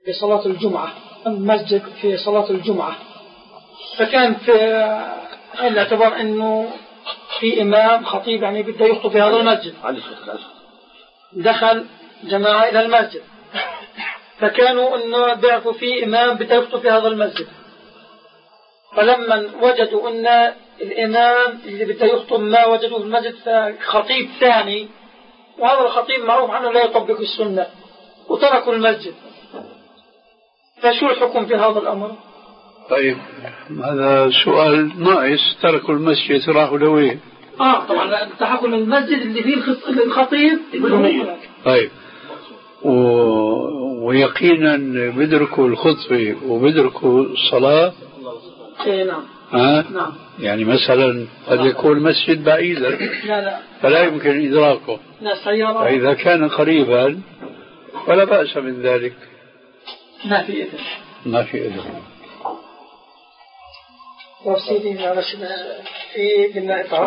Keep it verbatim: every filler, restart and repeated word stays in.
في صلاة الجمعة المسجد في صلاة الجمعة، فكان في الاعتبار أنه في إمام خطيب يعني بده يخطب في هذا المسجد، دخل جماعة إلى المسجد، فكانوا أنه بيعرفوا في إمام بده يخطب في هذا المسجد، فلما وجدوا أن الإمام اللي بده يخطب ما وجدوه في المسجد فخطيب ثاني، وهذا الخطيب معروف عنه لا يطبق السنة، وتركوا المسجد. فشو الحكم في هذا الأمر؟ طيب هذا سؤال ناقص. تركوا المسجد راحوا لوين؟ آه طبعا التحكم من المسجد اللي فيه الخطيب. طيب و... ويقينا بدركوا الخطبة وبدركوا الصلاة. ايه نعم. ها؟ نعم. يعني مثلا قد يكون المسجد بعيدا لا لا فلا يمكن إدراكه. لا سيارة. فإذا كان قريبا فلا بأس من ذلك. ما في إذن. ما في إذن. وسيدي في بالنائب